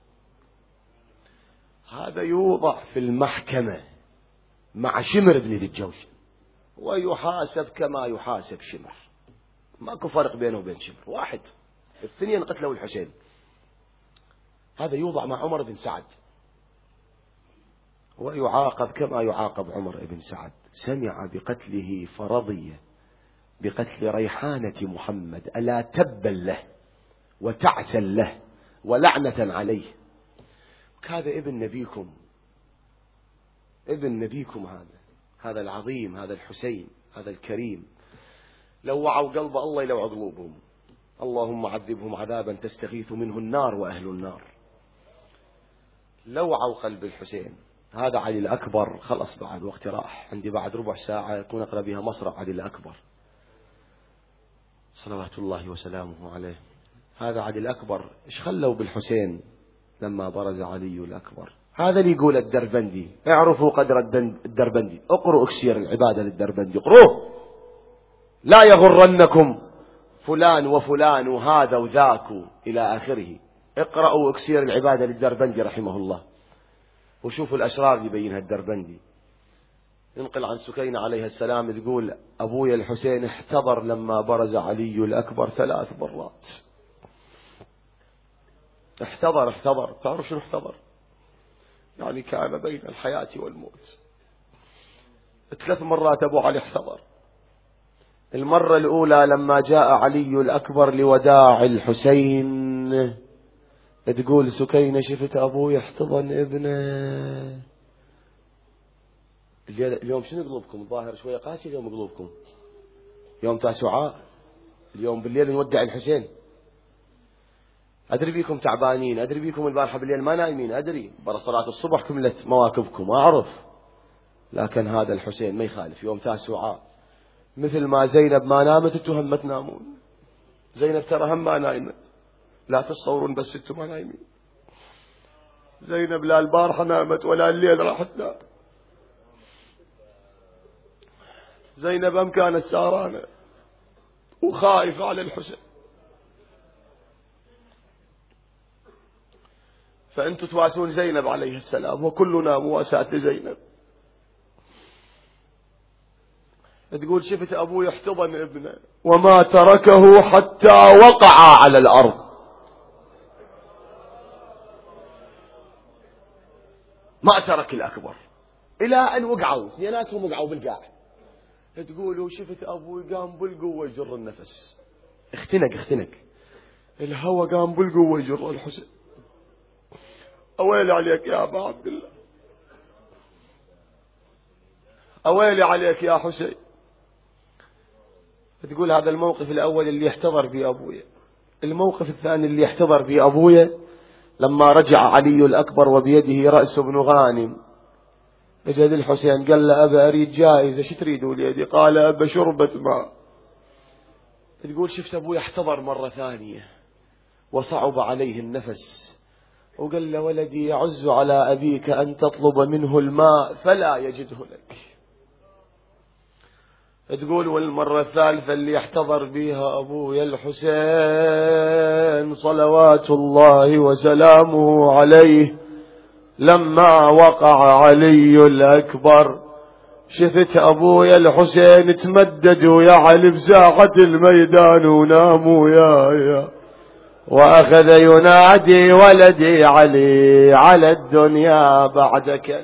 هذا يوضع في المحكمة مع شمر بن ذي الجوشن ويحاسب كما يحاسب شمر، ماكو فرق بينه وبين شمر، واحد، الاثنين قتلوا الحسين. هذا يوضع مع عمر بن سعد ويعاقب كما يعاقب عمر بن سعد، سمع بقتله فرضي بقتل ريحانة محمد، ألا تبا له وتعسا له ولعنة عليه. هذا ابن نبيكم، ابن نبيكم، هذا العظيم، هذا الحسين، هذا الكريم. لو وعوا قلب الله يلوع قلوبهم. اللهم عذبهم عذابا تستغيث منه النار وأهل النار. لوعوا قلب الحسين. هذا علي الأكبر، خلص بعد وقت راح، عندي بعد ربع ساعة يكون أقرأ بها مصرع علي الأكبر صلوات الله وسلامه عليه. هذا علي الأكبر إيش خلوا بالحسين لما برز علي الأكبر؟ هذا اللي يقول الدربندي، اعرفوا قدر الدربندي، اقروا اكسير العبادة للدربندي، اقروه، لا يغرنكم فلان وفلان وهذا وذاك إلى آخره. اقرأوا إكسير العبادة للدربندي رحمه الله وشوفوا الأشرار اللي يبينها الدربندي. ينقل عن سكينة عليه السلام تقول أبويا الحسين احتضر لما برز علي الأكبر 3 مرات. احتضر تعرف شنو احتضر؟ يعني كان بين الحياة والموت. 3 مرات أبو علي احتضر. المرة الأولى لما جاء علي الأكبر لوداع الحسين تقول سكينة شفت أبوي احتضن ابنه. اليوم شنو قلوبكم؟ الظاهر شوية قاسي اليوم قلوبكم. يوم تاسوعاء اليوم بالليل نودع الحسين. أدري بيكم تعبانين، أدري بيكم البارحة بالليل ما نايمين، أدري برا صلاة الصبح كملت مواكبكم أعرف، لكن هذا الحسين ما يخالف. يوم تاسوعاء مثل ما زينب ما نامت انتم هم تنامون. زينب ترى هم ما نايمة، لا تتصورون بس انتم ما نايمين. زينب لا البارحة نامت ولا الليل راح تنام. زينب هم كانت سهرانة وخايفة على الحسين. فأنتم تواسون زينب عليه السلام وكلنا مواساة لزينب. تقول شفت أبوي احتضن ابنه وما تركه حتى وقع على الأرض. ما ترك الأكبر إلى أن وقعوا اثنيناتهم وقعوا بالقاع. تقولوا شفت أبوي قام بالقوة يجر النفس. اختنق الهوى قام بالقوة يجر الحسين. أويلي عليك يا أبا عبد الله، أويلي عليك يا حسين. تقول هذا الموقف الأول اللي يحتضر به أبويا. الموقف الثاني اللي يحتضر به أبويا لما رجع علي الأكبر وبيده رأس بن غانم. اجى الحسين قال له أبا أريد جائزة، شو تريدوا ليدي؟ قال أبا شربة ماء. تقول شفت أبويا احتضر مرة ثانية وصعب عليه النفس وقال له ولدي يعز على أبيك أن تطلب منه الماء فلا يجده لك. تقول والمرة الثالثة اللي يحتضر بها أبويا الحسين صلوات الله وسلامه عليه لما وقع علي الأكبر. شفت أبويا الحسين تمدد ويا علي بساحة الميدان وناموا يا وأخذ ينادي ولدي علي على الدنيا بعدك.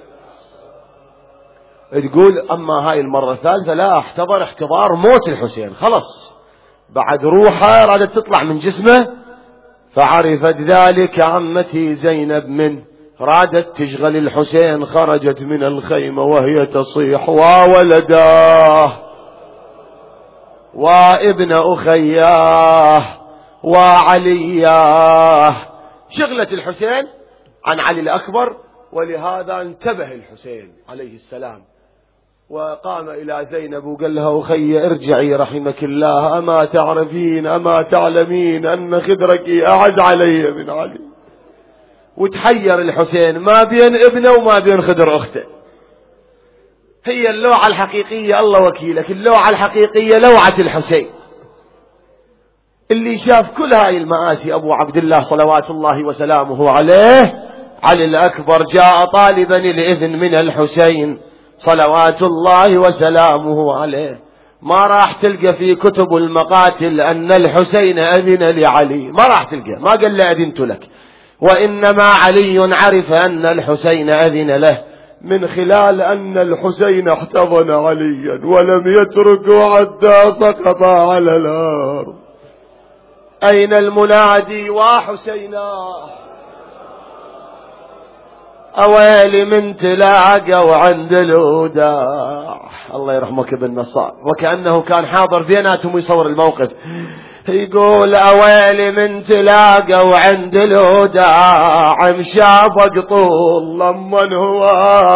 تقول أما هاي المرة الثالثة لا احتضر احتضار موت الحسين، خلص بعد روحه رادت تطلع من جسمه. فعرفت ذلك عمتي زينب منه، رادت تشغل الحسين، خرجت من الخيمة وهي تصيح وولداه وابن أخياه وعلياه. شغلت الحسين عن علي الأكبر، ولهذا انتبه الحسين عليه السلام وقام إلى زينب وقال لها أخي ارجعي رحمك الله، أما تعرفين أما تعلمين أن خدرك أعز علي من علي. وتحير الحسين ما بين ابنه وما بين خدر أخته. هي اللوعة الحقيقية الله وكيلك، اللوعة الحقيقية لوعة الحسين. اللي شاف كل هاي المآسي أبو عبد الله صلوات الله وسلامه عليه علي الأكبر جاء طالبا الإذن من الحسين صلوات الله وسلامه عليه. ما راح تلقى في كتب المقاتل أن الحسين أذن لعلي، ما راح تلقى، ما قال له أذنت لك، وإنما علي عرف أن الحسين أذن له من خلال أن الحسين احتضن عليا ولم يتركه حتى سقط على الأرض. أين المنادي وحسينا؟ أويلي من تلاقوا عند الوداع. الله يرحمك ابن نصار، وكأنه كان حاضر بيناتهم يصور الموقف. يقول أويلي من تلاقوا عند الوداع مشافق طول لمن هو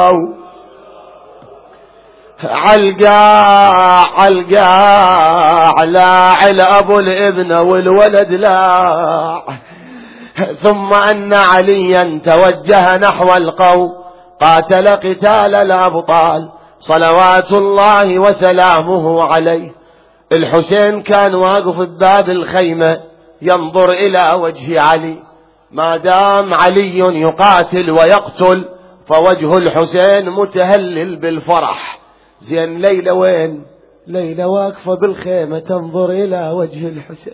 علقاع لا الأب الابن والولد لا. ثم أن عليا توجه نحو القوم قاتل قتال الأبطال صلوات الله وسلامه عليه. الحسين كان واقف بباب الخيمة ينظر إلى وجه علي. ما دام علي يقاتل ويقتل فوجه الحسين متهلل بالفرح. زين ليلى وين؟ ليلى واقفة بالخيمة تنظر إلى وجه الحسين.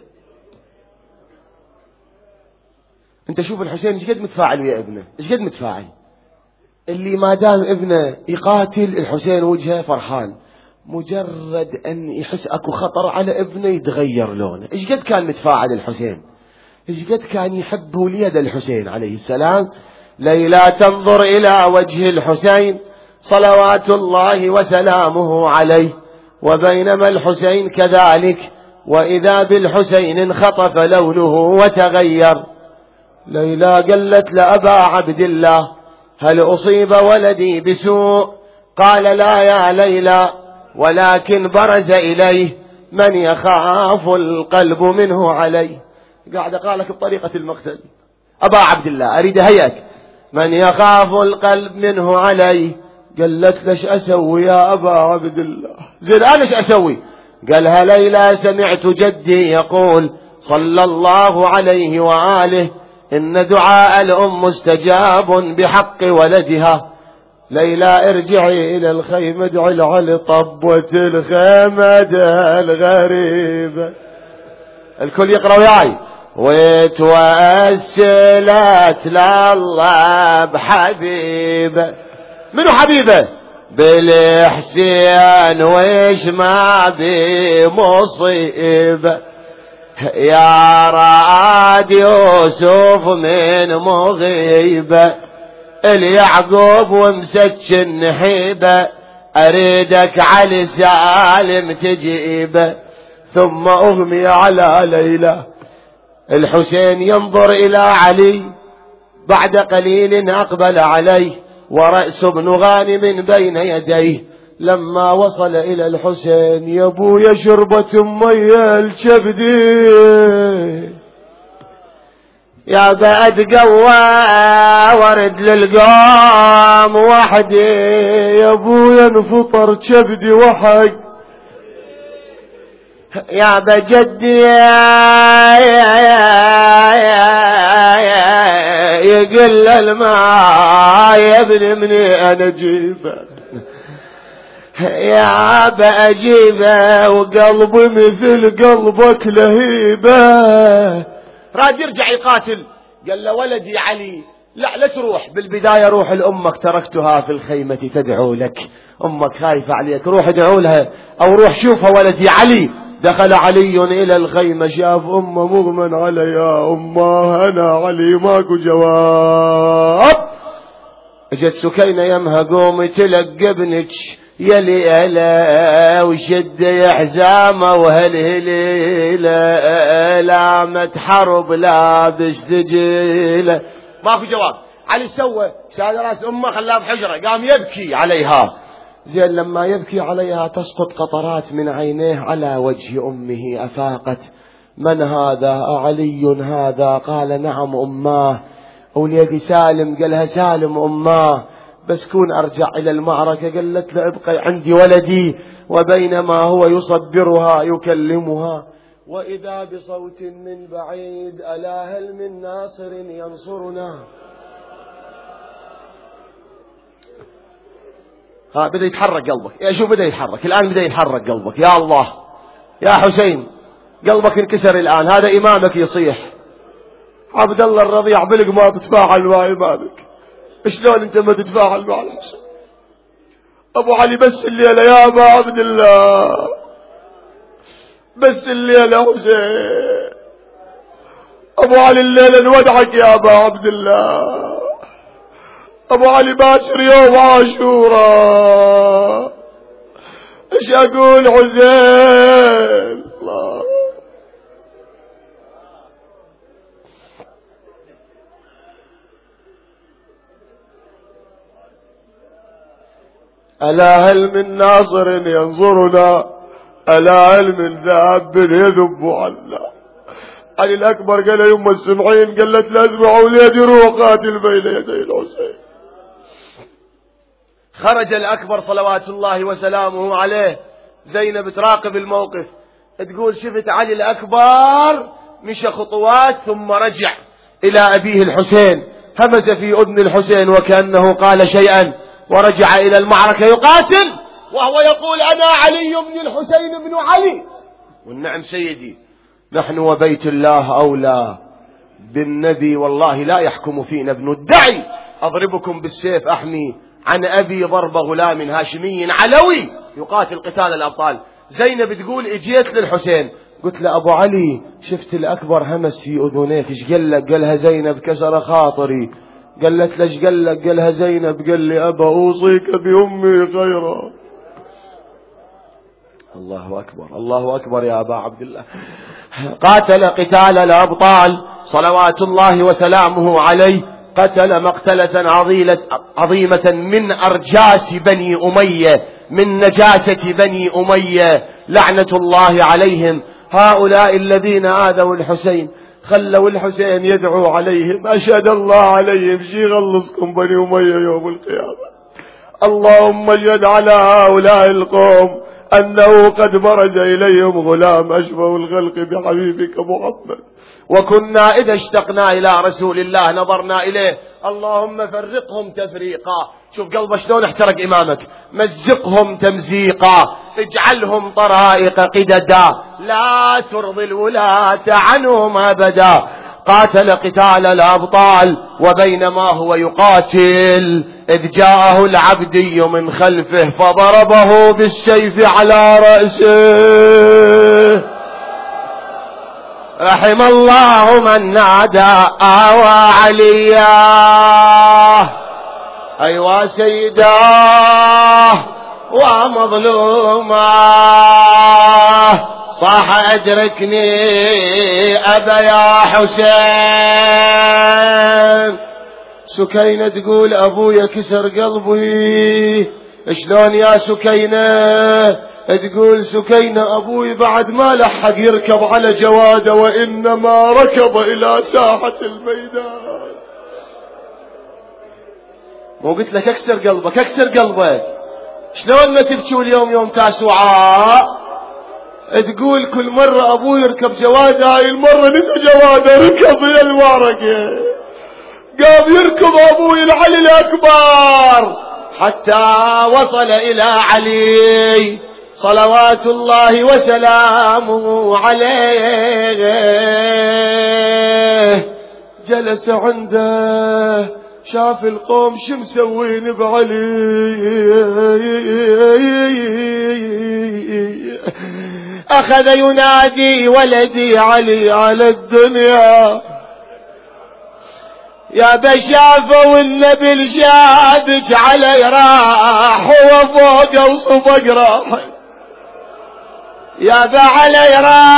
انت شوف الحسين ايش قد متفاعل ويا ابنه، ايش قد متفاعل. اللي ما دام ابنه يقاتل الحسين وجهه فرحان، مجرد أن يحس أكو خطر على ابنه يتغير لونه. إيش قد كان متفاعل الحسين، إيش قد كان يحب وليد الحسين عليه السلام. ليلى تنظر إلى وجه الحسين صلوات الله وسلامه عليه، وبينما الحسين كذلك وإذا بالحسين انخطف لونه وتغير. ليلى قالت لأبا عبد الله هل أصيب ولدي بسوء؟ قال لا يا ليلى، ولكن برز إليه من يخاف القلب منه عليه. قاعد قالك بطريقة المقتل. أبا عبد الله أريد هيك من يخاف القلب منه عليه. قالت ليش أسوي يا أبا عبد الله؟ زين أنا ايش أسوي؟ قالها ليلى سمعت جدي يقول صلى الله عليه وآله إن دعاء الأم مستجاب بحق ولدها. ليلى ارجعي إلى الخيمة ادعي لعلي طبوة الخيمة الغريبة. الكل يقرأ وياي. وتوسلت لله بحبيبه. منو حبيبه؟ بالحسين ويش ما بمصيبه. يا راد يوسف من مغيبه اليعقوب ومسك النحيبه. أريدك علي سالم تجيبه. ثم أغمي على ليلى. الحسين ينظر إلى علي. بعد قليل أقبل عليه ورأس ابن غانم بين يديه. لما وصل إلى الحسين يا ابويا شربة مية الكبدي يا بعد قوى ورد للقوم وحدي. يا ابويا انفطر كبدي وحق يا بجدي يقل الماء يا ابن مني انا جيبه يا بأجيبه وقلبي مثل قلبك لهيبه. راد يرجع يقاتل. قال له ولدي علي لا تروح. بالبداية روح لأمك تركتها في الخيمة تدعو لك. أمك خايفة عليك روح ادعو لها أو روح شوفها ولدي علي. دخل علي إلى الخيمة شاف أمه مغمى علي. يا أمه أنا علي ماكو جواب. اجت سكينة يمها قومي تلقى ابنك يلي ألا وشد يحزامه وهالهليلة لامت حرب لابس ثجيله. ماكو جواب. علي سوى شاد راس أمه خلاها بحجرة قام يبكي عليها. زين لما يبكي عليها تسقط قطرات من عينيه على وجه أمه. أفاقت. من هذا؟ علي هذا؟ قال نعم أماه. وليدي سالم؟ قالها سالم أماه. بس كون أرجع إلى المعركة. قالت له ابقي عندي ولدي. وبينما هو يصبرها يكلمها وإذا بصوت من بعيد ألا هل من ناصر ينصرنا. بدأ يتحرك قلبك. يا شو بدأ يتحرك الآن؟ بدأ يتحرك قلبك. يا الله يا حسين قلبك انكسر الآن. هذا إمامك يصيح. عبد الله الرضيع بلق ما تتفاعل مع إمامك. شلون انت ما تتفاعل مع الحسين؟ ابو علي بس الليلة يا ابا عبد الله بس الليلة حسين. ابو علي الليلة نودعك يا ابا عبد الله. ابو علي باشر يوم عاشوراء. ايش اقول حسين؟ الله ألا هل من ناصر ينصرنا؟ ألا هل من ذاب يذب عنا؟ علي الأكبر قال يوم السمعين قالت لا اسمعوا وليدي روح قاتل بين يدي الحسين. خرج الأكبر صلوات الله وسلامه عليه. زينب تراقب الموقف. تقول شفت علي الأكبر مشى خطوات ثم رجع إلى أبيه الحسين، همس في أذن الحسين وكأنه قال شيئا، ورجع إلى المعركة يقاتل وهو يقول أنا علي بن الحسين بن علي. والنعم سيدي، نحن وبيت الله أولى بالنبي، والله لا يحكم فينا ابن الدعي، أضربكم بالسيف أحمي عن أبي ضرب غلام هاشمي علوي يقاتل قتال الأبطال. زينب تقول اجيت للحسين قلت له أبو علي شفت الأكبر همس في أذنيك، ايش قال لك؟ قالها زينب كسر خاطري. قالت له ايش قال لك؟ قالها زينب قال لي أبا أوصيك بأمي خيرا. الله أكبر، الله أكبر يا أبا عبد الله. قاتل قتال الأبطال صلوات الله وسلامه عليه، قتل مقتلة عظيمة من أرجاس بني أمية، من نجاسة بني أمية لعنة الله عليهم. هؤلاء الذين آذوا الحسين خلوا الحسين يدعو عليهم، أشهد الله عليهم شي غلصكم بني أمية يوم القيامة. اللهم اشهد على هؤلاء القوم أنه قد برز إليهم غلام أشبه الخلق بحبيبك محمد، وكنا إذا اشتقنا إلى رسول الله نظرنا إليه. اللهم فرقهم تفريقا، شوف قلبه شلون احترق إمامك، مزقهم تمزيقا، اجعلهم طرائق قددا، لا ترضي الولاة عنهم أبدا. قاتل قتال الأبطال وبينما هو يقاتل إذ جاءه العبدي من خلفه فضربه بالسيف على رأسه. رحم الله من نادى آوى عليا، أيوا سيداه ومظلوما، صاح أدركني أبا يا حسين. سكينة تقول أبويا كسر قلبي. شلون يا سكينة؟ تقول سكينة أبوي بعد ما لحق يركب على جواده وإنما ركض إلى ساحة الميدان. مو قلت لك اكسر قلبك اكسر قلبك؟ شلون ما تبكي اليوم يوم تاسوعاء؟ تقول كل مرة أبوي يركب جواده، هاي المرة نسى جواده ركض إلى الورقة، قام يركض أبوي العلي الأكبر حتى وصل إلى علي صلوات الله وسلامه عليه. جلس عنده شاف القوم شو مسوين بعلي، أخذ ينادي ولدي علي على الدنيا، يا بشافه والنبي شابك علي راح هو فوق وصفق راح، يا بعلي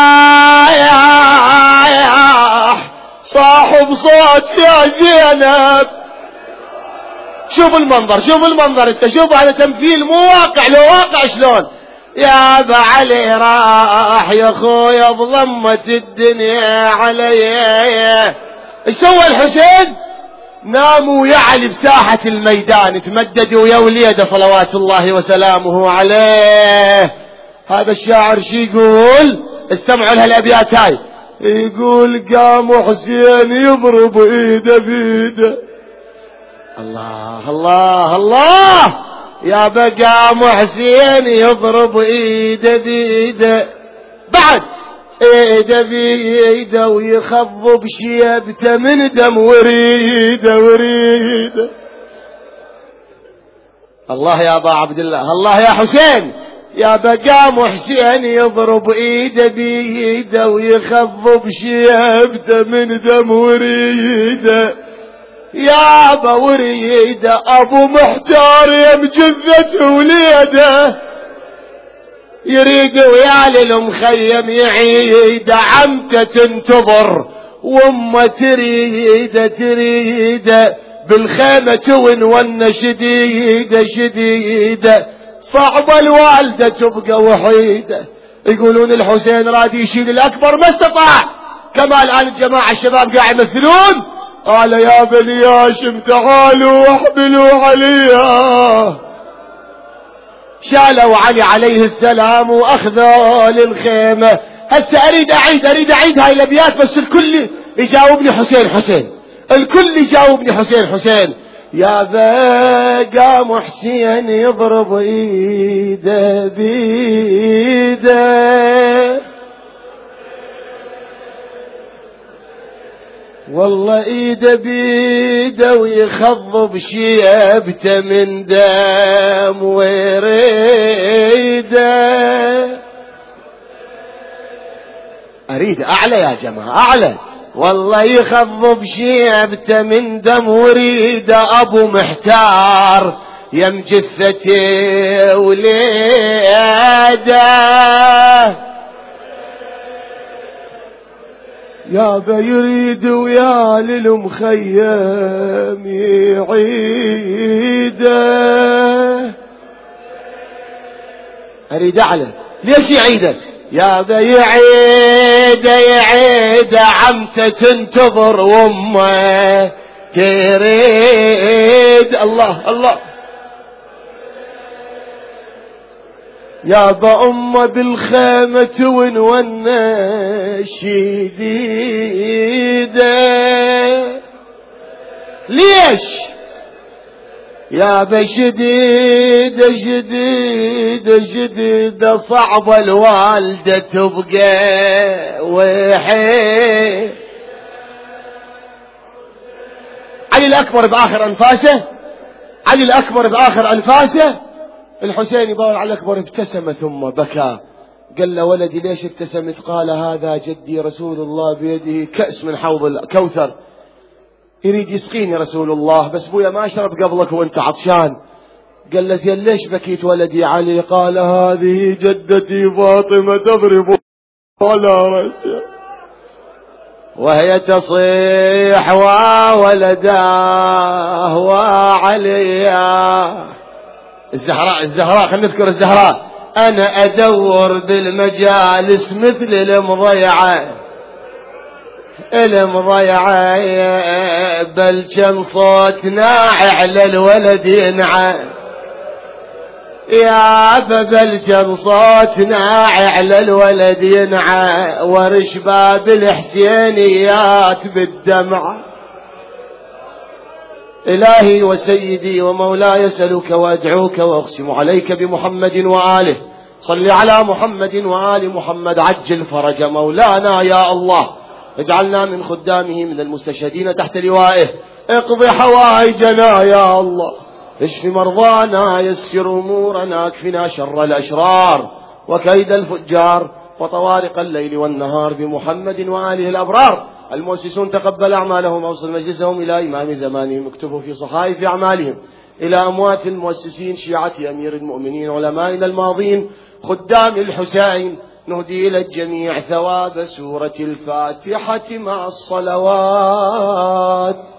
رايح صاحب صوت يا زينب. شوف المنظر شوف المنظر، انت شوف هذا تمثيل مو واقع، لو واقع شلون. يا بعلي راح يا خويا بضمة الدنيا علي. ايش سوى الحسين؟ ناموا يا علي بساحة الميدان، تمددوا يا وليده صلوات الله وسلامه عليه. هذا الشاعر شي يقول؟ استمعوا لها الابيات هاي. يقول قام حسين يضرب ايده بيده. الله الله الله، يا بقى حسين يضرب ايده بيده، بعد ايده بيده ويخضب شيبته من دم وريده وريده. الله يا ابا عبد الله، الله يا حسين، يا بقى حسين يضرب ايده بيده ويخضب شيبته من دم وريده. يا ابا وريده ابو محتار يمجذته وليده، يريد ويا للمخيم يعيد، عمته تنتظر وامه تريده تريده، بالخيمه تون شديده شديده، صعبه الوالده تبقى وحيده. يقولون الحسين راد يشيل الاكبر ما استطاع، كما الان الجماعه الشباب قاعد يمثلون. قال يا بني هاشم تعالوا واحملوا عليها. شالوا علي عليه السلام وأخذوا للخيمة. هسه أريد أعيد هاي الأبيات، بس الكل يجاوبني حسين حسين، الكل يجاوبني حسين حسين. يا قام حسين يضرب ايده بيده، والله ايده بيده ويخضب شيبته من دم وريده. اريد اعلى يا جماعة اعلى، والله يخضب شيبته من دم وريده. ابو محتار يم جثتي وليده، يابا يريد ويا للمخيم يعيده. اريد اعلى، ليش يعيده؟ يابا يعيد عمته تنتظر وامه تريد. الله الله، يابا امه بالخيمة ونونا شديده. ليش؟ يابا شديدة صعبة الوالدة تبقى وحيد. علي الأكبر بآخر أنفاسه، الحسين يباول على الأكبر ابتسم ثم بكى. قال له ولدي ليش ابتسمت؟ قال هذا جدي رسول الله بيده كأس من حوض الكوثر، يريد يسقيني رسول الله، بس بويا ما أشرب قبلك وانت عطشان. قال له زين ليش بكيت ولدي علي؟ قال هذه جدتي فاطمة تضرب على رأسها وهي تصيح وولداه وعليا. الزهراء خلينا نذكر الزهراء. أنا أدور بالمجالس مثل المضيعة بل كم صوت ناعي على الولد ينعى. يا بل كم صوت ناعي على الولد ينعى، ورش باب الحسينيات بالدمعة. إلهي وسيدي ومولاي أسألك وأدعوك وأقسم عليك بمحمد وآله، صل على محمد وآل محمد، عجل فرج مولانا يا الله، اجعلنا من خدامه من المستشهدين تحت لوائه، اقض حوائجنا يا الله، اشف مرضانا، يسر أمورنا، اكفنا شر الأشرار وكيد الفجار وطوارق الليل والنهار بمحمد وآله الأبرار. المؤسسون تقبل أعمالهم، أوصل مجلسهم إلى إمام زمانهم، اكتبوا في صحائف أعمالهم. إلى أموات المؤسسين شيعة أمير المؤمنين علمائنا الماضين خدام الحسين، نهدي إلى الجميع ثواب سورة الفاتحة مع الصلوات.